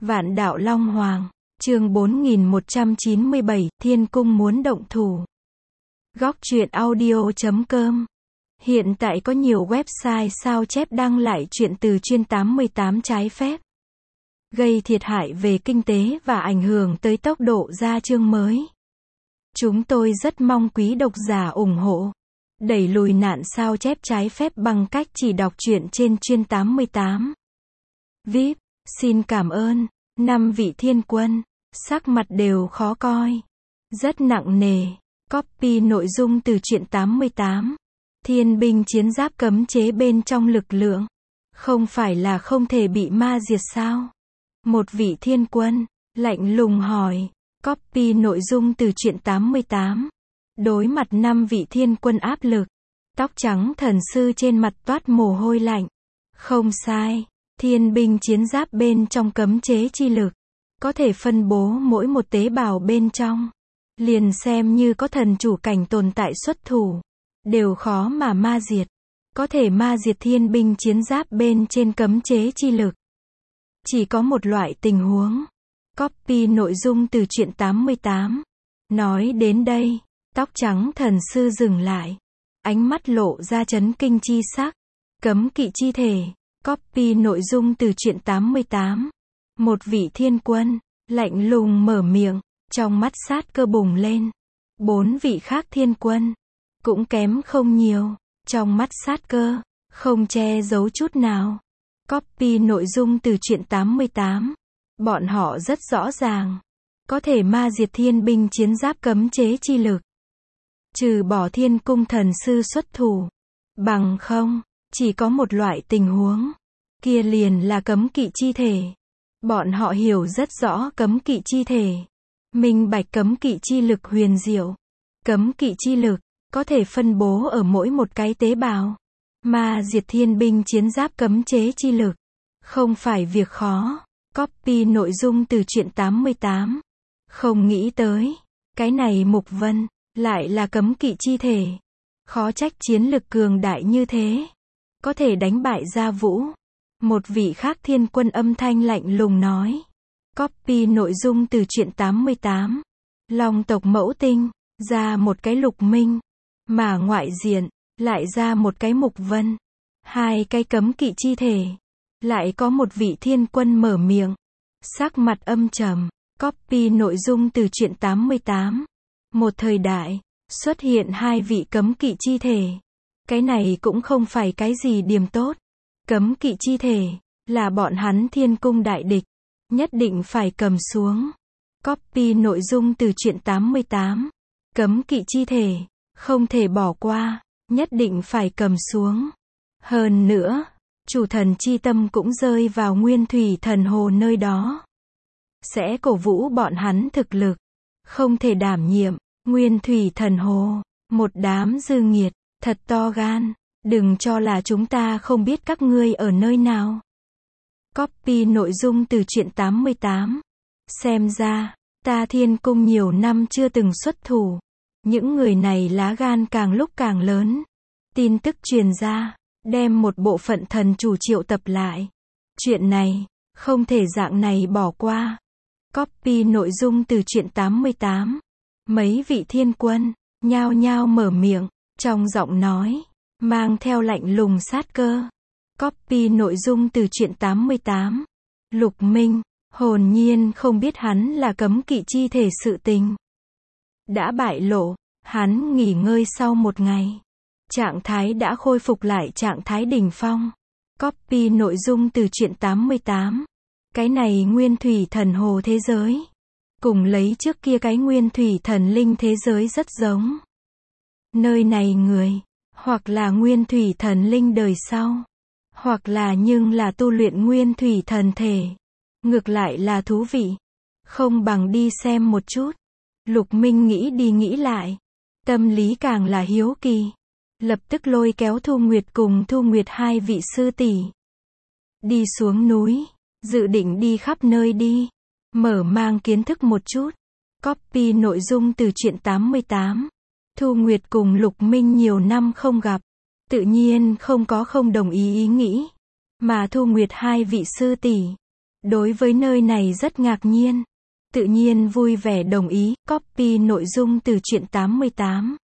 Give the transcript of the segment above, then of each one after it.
Vạn Đạo Long Hoàng, chương 4197, Thiên Cung muốn động thủ. Góc truyện audio.com. Hiện tại có nhiều website sao chép đăng lại truyện từ chuyên 88 trái phép, gây thiệt hại về kinh tế và ảnh hưởng tới tốc độ ra chương mới. Chúng tôi rất mong quý độc giả ủng hộ, đẩy lùi nạn sao chép trái phép bằng cách chỉ đọc truyện trên chuyên 88. VIP, xin cảm ơn. 5 vị thiên quân, sắc mặt đều khó coi, rất nặng nề. Copy nội dung từ truyện 88. Thiên binh chiến giáp cấm chế bên trong lực lượng, không phải là không thể bị ma diệt sao? Một vị thiên quân, lạnh lùng hỏi. Copy nội dung từ truyện 88. Đối mặt 5 vị thiên quân áp lực, tóc trắng thần sư trên mặt toát mồ hôi lạnh. Không sai, thiên binh chiến giáp bên trong cấm chế chi lực, có thể phân bố mỗi một tế bào bên trong. Liền xem như có thần chủ cảnh tồn tại xuất thủ, đều khó mà ma diệt. Có thể ma diệt thiên binh chiến giáp bên trên cấm chế chi lực, chỉ có một loại tình huống. Copy nội dung từ truyện 88. Nói đến đây, tóc trắng thần sư dừng lại, ánh mắt lộ ra chấn kinh chi sắc. Cấm kỵ chi thể. Copy nội dung từ truyện 88. Một vị thiên quân, lạnh lùng mở miệng, trong mắt sát cơ bùng lên. 4 vị khác thiên quân, cũng kém không nhiều, trong mắt sát cơ, không che giấu chút nào. Copy nội dung từ truyện 88. Bọn họ rất rõ ràng, có thể ma diệt thiên binh chiến giáp cấm chế chi lực, trừ bỏ thiên cung thần sư xuất thủ. Bằng không, chỉ có một loại tình huống, kia liền là cấm kỵ chi thể. Bọn họ hiểu rất rõ cấm kỵ chi thể, minh bạch cấm kỵ chi lực huyền diệu. Cấm kỵ chi lực, có thể phân bố ở mỗi một cái tế bào. Ma diệt thiên binh chiến giáp cấm chế chi lực, không phải việc khó. Copy nội dung từ truyện 88. Không nghĩ tới, cái này Mục Vân, lại là cấm kỵ chi thể. Khó trách chiến lực cường đại như thế, có thể đánh bại Gia Vũ. Một vị khác thiên quân âm thanh lạnh lùng nói. Copy nội dung từ truyện 88. Long tộc mẫu tinh, ra một cái Lục Minh, mà ngoại diện, lại ra một cái Mục Vân. 2 cái cấm kỵ chi thể. Lại có một vị thiên quân mở miệng, sắc mặt âm trầm. Copy nội dung từ truyện 88. Một thời đại, xuất hiện 2 vị cấm kỵ chi thể. Cái này cũng không phải cái gì điểm tốt. Cấm kỵ chi thể, là bọn hắn thiên cung đại địch, nhất định phải cầm xuống. Copy nội dung từ truyện 88. Cấm kỵ chi thể, không thể bỏ qua, nhất định phải cầm xuống. Hơn nữa, chủ thần chi tâm cũng rơi vào Nguyên Thủy Thần Hồ nơi đó, sẽ cổ vũ bọn hắn thực lực, không thể đảm nhiệm. Nguyên Thủy Thần Hồ, một đám dư nghiệt, thật to gan, đừng cho là chúng ta không biết các ngươi ở nơi nào. Copy nội dung từ truyện 88. Xem ra, ta thiên cung nhiều năm chưa từng xuất thủ, những người này lá gan càng lúc càng lớn. Tin tức truyền ra, đem một bộ phận thần chủ triệu tập lại. Chuyện này, không thể dạng này bỏ qua. Copy nội dung từ truyện 88. Mấy vị thiên quân, nhao nhao mở miệng, trong giọng nói, mang theo lạnh lùng sát cơ. Copy nội dung từ truyện 88. Lục Minh, hồn nhiên không biết hắn là cấm kỵ chi thể sự tình. Đã bại lộ, hắn nghỉ ngơi sau một ngày. Trạng thái đã khôi phục lại trạng thái đỉnh phong. Copy nội dung từ truyện 88. Cái này Nguyên Thủy Thần Hồ thế giới, cùng lấy trước kia cái Nguyên Thủy Thần Linh thế giới rất giống. Nơi này người, hoặc là Nguyên Thủy Thần Linh đời sau, hoặc là nhưng là tu luyện Nguyên Thủy Thần thể. Ngược lại là thú vị. Không bằng đi xem một chút. Lục Minh nghĩ đi nghĩ lại, tâm lý càng là hiếu kỳ. Lập tức lôi kéo Thu Nguyệt cùng Thu Nguyệt 2 vị sư tỷ đi xuống núi, dự định đi khắp nơi đi, mở mang kiến thức một chút. Copy nội dung từ truyện 88. Thu Nguyệt cùng Lục Minh nhiều năm không gặp, tự nhiên không đồng ý ý nghĩ, mà Thu Nguyệt 2 vị sư tỷ đối với nơi này rất ngạc nhiên. Tự nhiên vui vẻ đồng ý, copy nội dung từ truyện 88.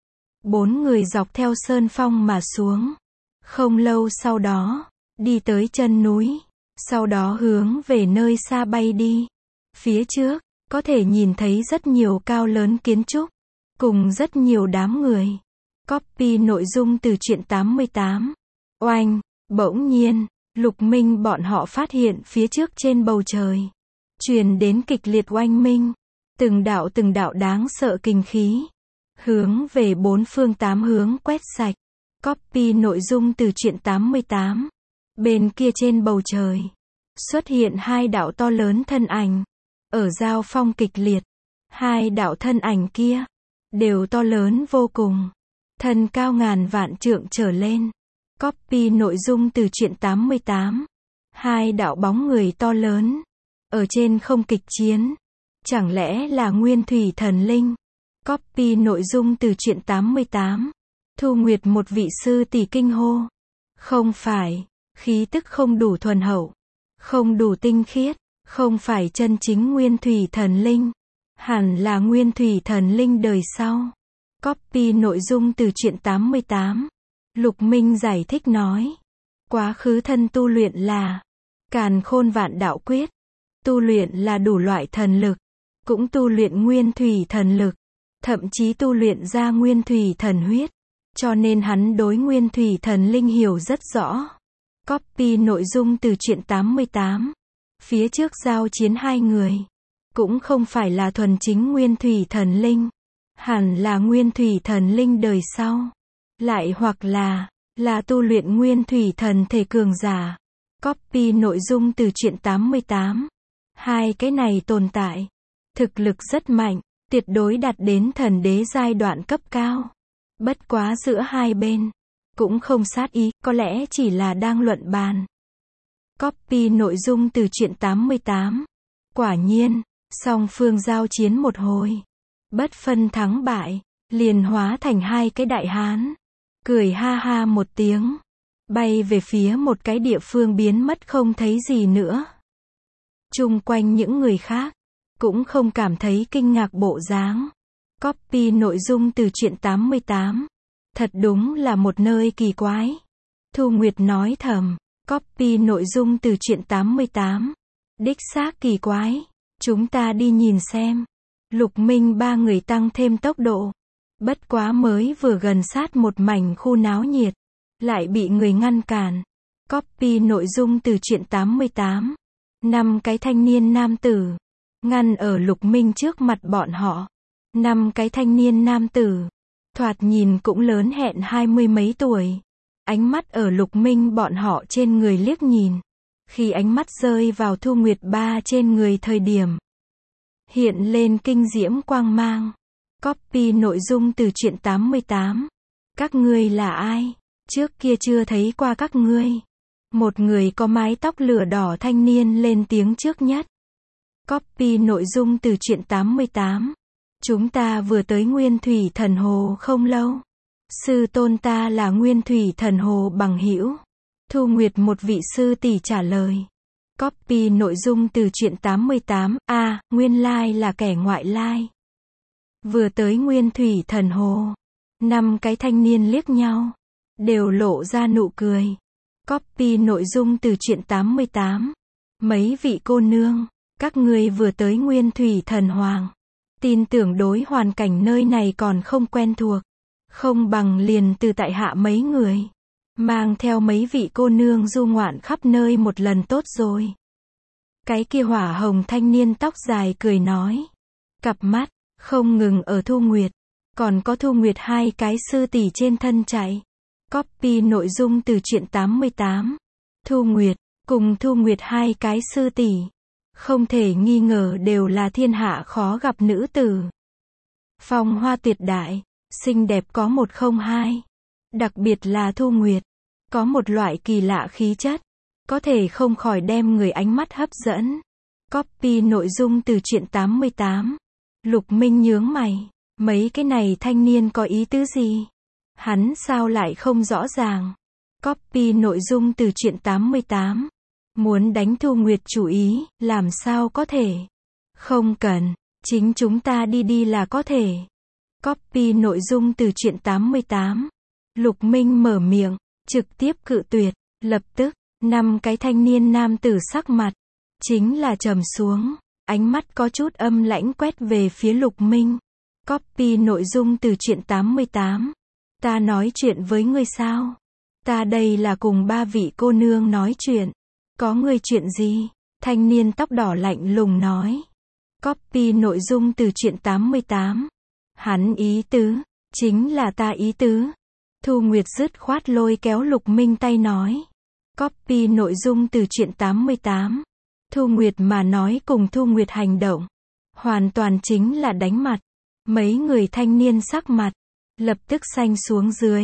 4 người dọc theo sơn phong mà xuống. Không lâu sau đó, đi tới chân núi. Sau đó hướng về nơi xa bay đi. Phía trước, có thể nhìn thấy rất nhiều cao lớn kiến trúc. Cùng rất nhiều đám người. Copy nội dung từ truyện 88. Oanh, bỗng nhiên, Lục Minh bọn họ phát hiện phía trước trên bầu trời. Truyền đến kịch liệt oanh minh. Từng đạo đáng sợ kinh khí. Hướng về bốn phương tám hướng quét sạch. Copy nội dung từ truyện 88. Bên kia trên bầu trời. Xuất hiện hai đạo to lớn thân ảnh. Ở giao phong kịch liệt. Hai đạo thân ảnh kia. Đều to lớn vô cùng. Thân cao ngàn vạn trượng trở lên. Copy nội dung từ truyện 88. Hai đạo bóng người to lớn. Ở trên không kịch chiến. Chẳng lẽ là Nguyên Thủy Thần Linh? Copy nội dung từ truyện 88. Thu Nguyệt một vị sư tỷ kinh hô. Không phải, khí tức không đủ thuần hậu. Không đủ tinh khiết. Không phải chân chính Nguyên Thủy Thần Linh. Hẳn là Nguyên Thủy Thần Linh đời sau. Copy nội dung từ truyện 88. Lục Minh giải thích nói. Quá khứ thân tu luyện là Càn Khôn Vạn Đạo Quyết. Tu luyện là đủ loại thần lực. Cũng tu luyện Nguyên Thủy Thần lực. Thậm chí tu luyện ra Nguyên Thủy Thần huyết. Cho nên hắn đối Nguyên Thủy Thần Linh hiểu rất rõ. Copy nội dung từ truyện 88. Phía trước giao chiến hai người. Cũng không phải là thuần chính Nguyên Thủy Thần Linh. Hẳn là Nguyên Thủy Thần Linh đời sau. Lại hoặc là tu luyện Nguyên Thủy Thần thể cường giả. Copy nội dung từ truyện 88. Hai cái này tồn tại. Thực lực rất mạnh. Tuyệt đối đạt đến thần đế giai đoạn cấp cao. Bất quá giữa hai bên. Cũng không sát ý, có lẽ chỉ là đang luận bàn. Copy nội dung từ truyện 88. Quả nhiên, song phương giao chiến một hồi. Bất phân thắng bại, liền hóa thành hai cái đại hán. Cười ha ha một tiếng. Bay về phía một cái địa phương biến mất không thấy gì nữa. Chung quanh những người khác. Cũng không cảm thấy kinh ngạc bộ dáng. Copy nội dung từ truyện 88. Thật đúng là một nơi kỳ quái. Thu Nguyệt nói thầm. Copy nội dung từ truyện 88. Đích xác kỳ quái. Chúng ta đi nhìn xem. Lục Minh ba người tăng thêm tốc độ. Bất quá mới vừa gần sát một mảnh khu náo nhiệt. Lại bị người ngăn cản. Copy nội dung từ truyện 88. 5 cái thanh niên nam tử. Ngăn ở Lục Minh trước mặt bọn họ. 5 cái thanh niên nam tử. Thoạt nhìn cũng lớn hẹn 20 mấy tuổi. Ánh mắt ở Lục Minh bọn họ trên người liếc nhìn. Khi ánh mắt rơi vào Thu Nguyệt ba trên người thời điểm. Hiện lên kinh diễm quang mang. Copy nội dung từ truyện 88. Các ngươi là ai? Trước kia chưa thấy qua các ngươi. Một người có mái tóc lửa đỏ thanh niên lên tiếng trước nhất. Copy nội dung từ truyện 88. Chúng ta vừa tới Nguyên Thủy Thần Hồ không lâu. Sư tôn ta là Nguyên Thủy Thần Hồ bằng hữu. Thu Nguyệt một vị sư tỷ trả lời. Copy nội dung từ truyện 88. Nguyên lai là kẻ ngoại lai. Vừa tới Nguyên Thủy Thần Hồ. 5 cái thanh niên liếc nhau. Đều lộ ra nụ cười. Copy nội dung từ truyện 88. Mấy vị cô nương. Các ngươi vừa tới Nguyên Thủy Thần Hoàng. Tin tưởng đối hoàn cảnh nơi này còn không quen thuộc. Không bằng liền từ tại hạ mấy người. Mang theo mấy vị cô nương du ngoạn khắp nơi một lần tốt rồi. Cái kia hỏa hồng thanh niên tóc dài cười nói. Cặp mắt, không ngừng ở Thu Nguyệt. Còn có Thu Nguyệt hai cái sư tỷ trên thân chạy. Copy nội dung từ truyện 88. Thu Nguyệt, cùng Thu Nguyệt hai cái sư tỷ. Không thể nghi ngờ đều là thiên hạ khó gặp nữ tử. Phong hoa tuyệt đại, xinh đẹp có một không hai. Đặc biệt là Thu Nguyệt. Có một loại kỳ lạ khí chất. Có thể không khỏi đem người ánh mắt hấp dẫn. Copy nội dung từ truyện 88. Lục Minh nhướng mày. Mấy cái này thanh niên có ý tứ gì? Hắn sao lại không rõ ràng? Copy nội dung từ truyện 88. Muốn đánh Thu Nguyệt chủ ý, làm sao có thể? Không cần, chính chúng ta đi là có thể. Copy nội dung từ truyện 88. Lục Minh mở miệng, trực tiếp cự tuyệt. Lập tức, 5 cái thanh niên nam tử sắc mặt, chính là trầm xuống, ánh mắt có chút âm lãnh quét về phía Lục Minh. Copy nội dung từ truyện 88. Ta nói chuyện với ngươi sao? Ta đây là cùng 3 vị cô nương nói chuyện. Có ngươi chuyện gì? Thanh niên tóc đỏ lạnh lùng nói. Copy nội dung từ truyện 88. Hắn ý tứ, chính là ta ý tứ. Thu Nguyệt dứt khoát lôi kéo Lục Minh tay nói. Copy nội dung từ truyện 88. Thu Nguyệt mà nói cùng Thu Nguyệt hành động, hoàn toàn chính là đánh mặt. Mấy người thanh niên sắc mặt, lập tức xanh xuống dưới.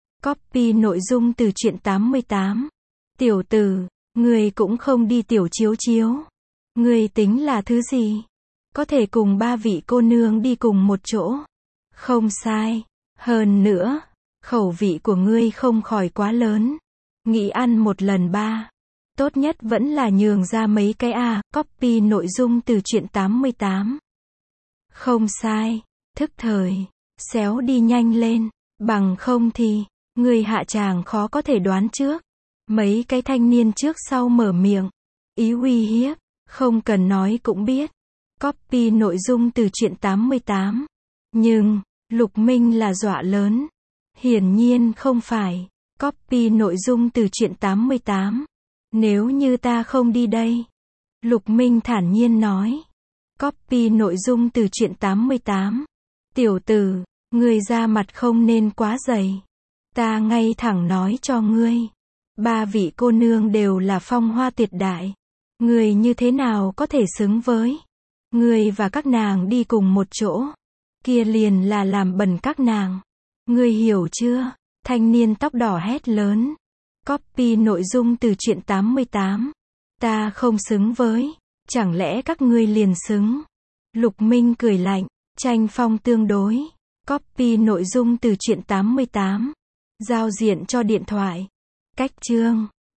Copy nội dung từ truyện 88. Tiểu tử, ngươi cũng không đi tiểu chiếu chiếu. Ngươi tính là thứ gì? Có thể cùng 3 vị cô nương đi cùng một chỗ. Không sai. Hơn nữa, khẩu vị của ngươi không khỏi quá lớn. Nghĩ ăn một lần 3. Tốt nhất vẫn là nhường ra mấy cái a. Copy nội dung từ truyện 88. Không sai. Thức thời. Xéo đi nhanh lên. Bằng không thì, người hạ tràng khó có thể đoán trước. Mấy cái thanh niên trước sau mở miệng. Ý uy hiếp. Không cần nói cũng biết. Copy nội dung từ truyện 88. Nhưng, Lục Minh là dọa lớn. Hiển nhiên không phải. Copy nội dung từ truyện 88. Nếu như ta không đi đây. Lục Minh thản nhiên nói. Copy nội dung từ truyện 88. Tiểu tử, ngươi ra mặt không nên quá dày. Ta ngay thẳng nói cho ngươi. 3 vị cô nương đều là phong hoa tuyệt đại. Ngươi như thế nào có thể xứng với? Ngươi và các nàng đi cùng một chỗ. Kia liền là làm bẩn các nàng. Ngươi hiểu chưa? Thanh niên tóc đỏ hét lớn. Copy nội dung từ truyện 88. Ta không xứng với. Chẳng lẽ các ngươi liền xứng? Lục Minh cười lạnh. Tranh phong tương đối. Copy nội dung từ truyện 88. Giao diện cho điện thoại. Cách chương.